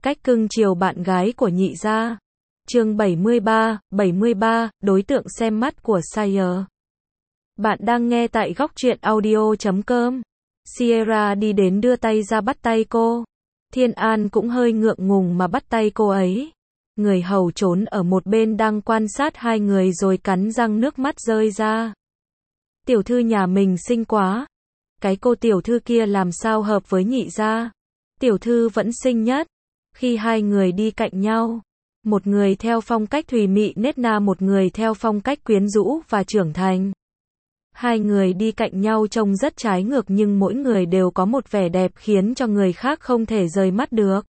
Cách cưng chiều bạn gái của nhị gia. Chương 73, đối tượng xem mắt của Sire. Bạn đang nghe tại góc truyện audio.com. Sierra đi đến đưa tay ra bắt tay cô. Thiên An cũng hơi ngượng ngùng mà bắt tay cô ấy. Người hầu trốn ở một bên đang quan sát hai người rồi cắn răng nước mắt rơi ra. Tiểu thư nhà mình xinh quá. Cái cô tiểu thư kia làm sao hợp với nhị gia. Tiểu thư vẫn xinh nhất. Khi hai người đi cạnh nhau, một người theo phong cách thùy mị nết na, một người theo phong cách quyến rũ và trưởng thành. Hai người đi cạnh nhau trông rất trái ngược nhưng mỗi người đều có một vẻ đẹp khiến cho người khác không thể rời mắt được.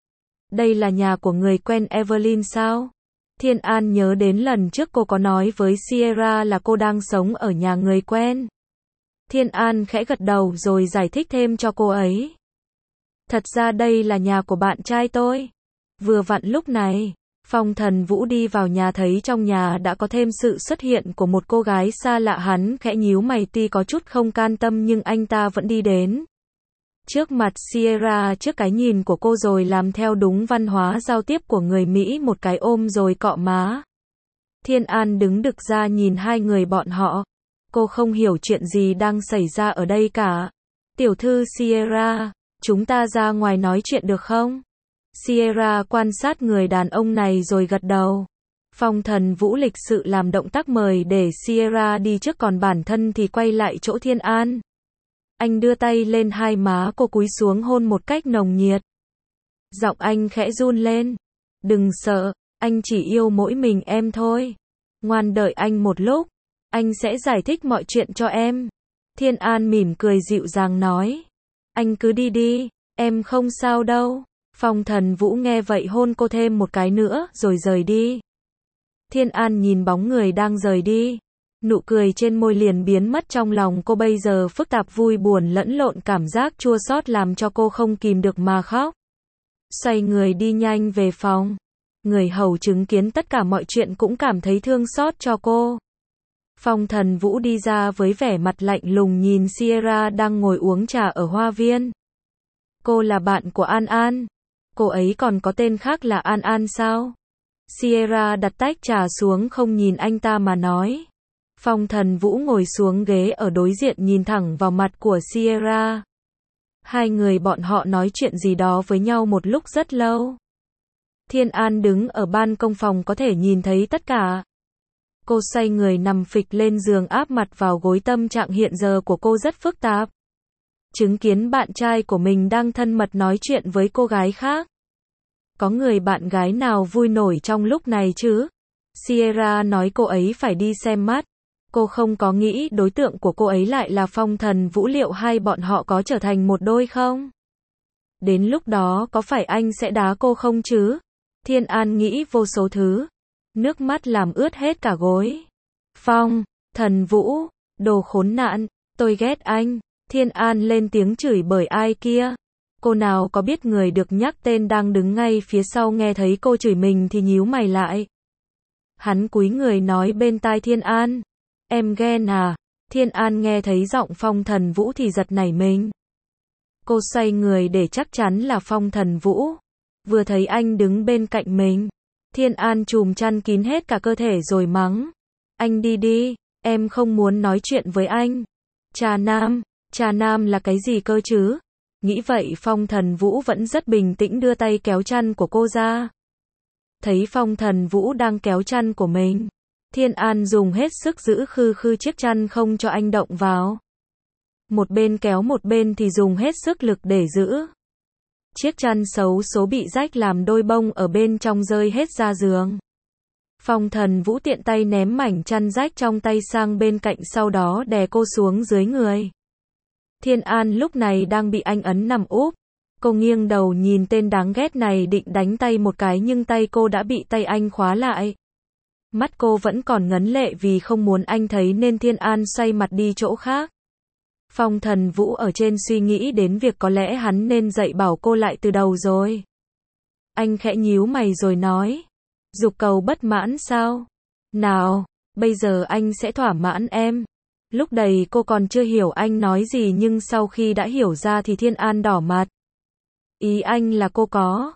Đây là nhà của người quen Evelyn sao? Thiên An nhớ đến lần trước cô có nói với Sierra là cô đang sống ở nhà người quen. Thiên An khẽ gật đầu rồi giải thích thêm cho cô ấy. Thật ra đây là nhà của bạn trai tôi. Vừa vặn lúc này, Phong Thần Vũ đi vào nhà thấy trong nhà đã có thêm sự xuất hiện của một cô gái xa lạ, hắn khẽ nhíu mày, tuy có chút không can tâm nhưng anh ta vẫn đi đến trước mặt Sierra, trước cái nhìn của cô rồi làm theo đúng văn hóa giao tiếp của người Mỹ, một cái ôm rồi cọ má. Thiên An đứng đực ra nhìn hai người bọn họ. Cô không hiểu chuyện gì đang xảy ra ở đây cả. Tiểu thư Sierra, chúng ta ra ngoài nói chuyện được không? Sierra quan sát người đàn ông này rồi gật đầu. Phong Thần Vũ lịch sự làm động tác mời để Sierra đi trước, còn bản thân thì quay lại chỗ Thiên An. Anh đưa tay lên hai má cô, cúi xuống hôn một cách nồng nhiệt. Giọng anh khẽ run lên. Đừng sợ, anh chỉ yêu mỗi mình em thôi. Ngoan đợi anh một lúc, anh sẽ giải thích mọi chuyện cho em. Thiên An mỉm cười dịu dàng nói. Anh cứ đi đi, em không sao đâu. Phong Thần Vũ nghe vậy hôn cô thêm một cái nữa rồi rời đi. Thiên An nhìn bóng người đang rời đi. Nụ cười trên môi liền biến mất, trong lòng cô bây giờ phức tạp, vui buồn lẫn lộn, cảm giác chua xót làm cho cô không kìm được mà khóc. Xoay người đi nhanh về phòng. Người hầu chứng kiến tất cả mọi chuyện cũng cảm thấy thương xót cho cô. Phong Thần Vũ đi ra với vẻ mặt lạnh lùng nhìn Sierra đang ngồi uống trà ở hoa viên. Cô là bạn của An An. Cô ấy còn có tên khác là An An sao? Sierra đặt tách trà xuống không nhìn anh ta mà nói. Phong Thần Vũ ngồi xuống ghế ở đối diện nhìn thẳng vào mặt của Sierra. Hai người bọn họ nói chuyện gì đó với nhau một lúc rất lâu. Thiên An đứng ở ban công phòng có thể nhìn thấy tất cả. Cô xoay người nằm phịch lên giường áp mặt vào gối, tâm trạng hiện giờ của cô rất phức tạp. Chứng kiến bạn trai của mình đang thân mật nói chuyện với cô gái khác. Có người bạn gái nào vui nổi trong lúc này chứ? Sierra nói cô ấy phải đi xem mắt. Cô không có nghĩ đối tượng của cô ấy lại là Phong Thần Vũ, liệu hai bọn họ có trở thành một đôi không? Đến lúc đó có phải anh sẽ đá cô không chứ? Thiên An nghĩ vô số thứ. Nước mắt làm ướt hết cả gối. Phong Thần Vũ, đồ khốn nạn, tôi ghét anh. Thiên An lên tiếng chửi bởi ai kia. Cô nào có biết người được nhắc tên đang đứng ngay phía sau nghe thấy cô chửi mình thì nhíu mày lại. Hắn cúi người nói bên tai Thiên An. Em ghen à? Thiên An nghe thấy giọng Phong Thần Vũ thì giật nảy mình. Cô xoay người để chắc chắn là Phong Thần Vũ. Vừa thấy anh đứng bên cạnh mình, Thiên An chùm chăn kín hết cả cơ thể rồi mắng. Anh đi đi, em không muốn nói chuyện với anh. Trà nam là cái gì cơ chứ? Nghĩ vậy Phong Thần Vũ vẫn rất bình tĩnh đưa tay kéo chăn của cô ra. Thấy Phong Thần Vũ đang kéo chăn của mình, Thiên An dùng hết sức giữ khư chiếc chăn không cho anh động vào. Một bên kéo một bên thì dùng hết sức lực để giữ. Chiếc chăn xấu số bị rách làm đôi bông ở bên trong rơi hết ra giường. Phong Thần Vũ tiện tay ném mảnh chăn rách trong tay sang bên cạnh, sau đó đè cô xuống dưới người. Thiên An lúc này đang bị anh ấn nằm úp. Cô nghiêng đầu nhìn tên đáng ghét này định đánh tay một cái nhưng tay cô đã bị tay anh khóa lại. Mắt cô vẫn còn ngấn lệ vì không muốn anh thấy nên Thiên An xoay mặt đi chỗ khác. Phong Thần Vũ ở trên suy nghĩ đến việc có lẽ hắn nên dạy bảo cô lại từ đầu rồi. Anh khẽ nhíu mày rồi nói. Dục cầu bất mãn sao? Nào, bây giờ anh sẽ thỏa mãn em. Lúc đấy cô còn chưa hiểu anh nói gì nhưng sau khi đã hiểu ra thì Thiên An đỏ mặt. Ý anh là cô có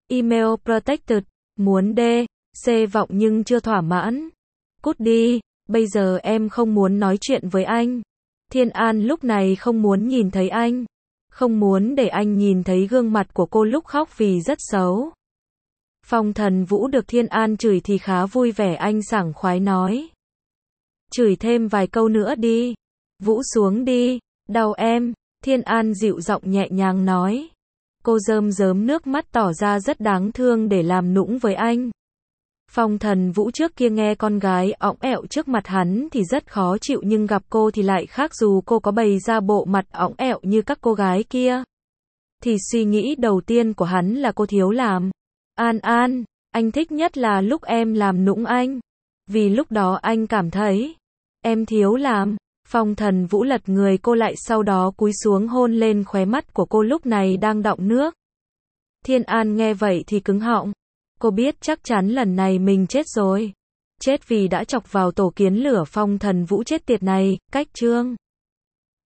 Email protected. Muốn D, C vọng nhưng chưa thỏa mãn. Cút đi, bây giờ em không muốn nói chuyện với anh. Thiên An lúc này không muốn nhìn thấy anh. Không muốn để anh nhìn thấy gương mặt của cô lúc khóc vì rất xấu. Phong Thần Vũ được Thiên An chửi thì khá vui vẻ, anh sảng khoái nói. Chửi thêm vài câu nữa đi. Vũ xuống đi, đau em. Thiên An dịu giọng nhẹ nhàng nói. Cô rơm rớm nước mắt tỏ ra rất đáng thương để làm nũng với anh. Phong Thần Vũ trước kia nghe con gái õng ẹo trước mặt hắn thì rất khó chịu, nhưng gặp cô thì lại khác, dù cô có bày ra bộ mặt õng ẹo như các cô gái kia. Thì suy nghĩ đầu tiên của hắn là cô thiếu làm. An An, anh thích nhất là lúc em làm nũng anh. Vì lúc đó anh cảm thấy em thiếu làm. Phong Thần Vũ lật người cô lại, sau đó cúi xuống hôn lên khóe mắt của cô lúc này đang đọng nước. Thiên An nghe vậy thì cứng họng. Cô biết chắc chắn lần này mình chết rồi. Chết vì đã chọc vào tổ kiến lửa Phong Thần Vũ chết tiệt này. Cách chương